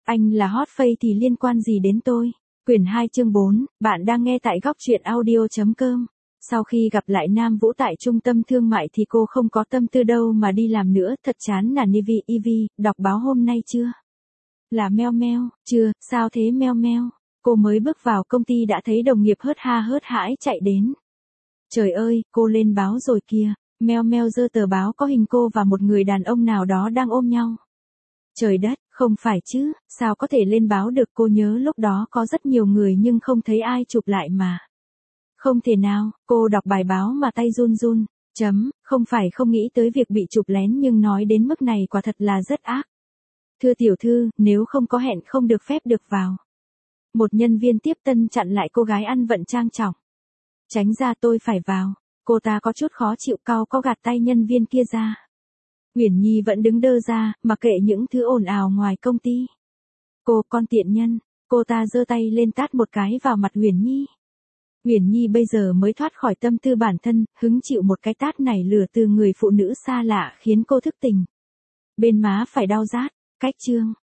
Anh là hot face thì liên quan gì đến tôi? Quyển 2 chương 4, bạn đang nghe tại góc truyện audio.com. Sau khi gặp lại Nam Vũ tại trung tâm thương mại thì cô không có tâm tư đâu mà đi làm nữa, thật chán nản. Ivy, đọc báo hôm nay chưa? Là Meo Meo, chưa, sao thế Meo Meo? Cô mới bước vào công ty đã thấy đồng nghiệp hớt ha hớt hãi chạy đến. Trời ơi, cô lên báo rồi kìa. Meo Meo giơ tờ báo có hình cô và một người đàn ông nào đó đang ôm nhau. Trời đất, không phải chứ, sao có thể lên báo được? Cô nhớ lúc đó có rất nhiều người nhưng không thấy ai chụp lại mà. Không thể nào, cô đọc bài báo mà tay run run. Không phải không nghĩ tới việc bị chụp lén nhưng nói đến mức này quả thật là rất ác. Thưa tiểu thư, nếu không có hẹn không được phép được vào. Một nhân viên tiếp tân chặn lại cô gái ăn vận trang trọng. Tránh ra, tôi phải vào. Cô ta có chút khó chịu cau có gạt tay nhân viên kia ra. Uyển Nhi vẫn đứng đơ ra, mặc kệ những thứ ồn ào ngoài công ty. Cô con tiện nhân, cô ta giơ tay lên tát một cái vào mặt Uyển Nhi. Uyển Nhi bây giờ mới thoát khỏi tâm tư bản thân, hứng chịu một cái tát này lửa từ người phụ nữ xa lạ khiến cô thức tỉnh. Bên má phải đau rát, cách chương.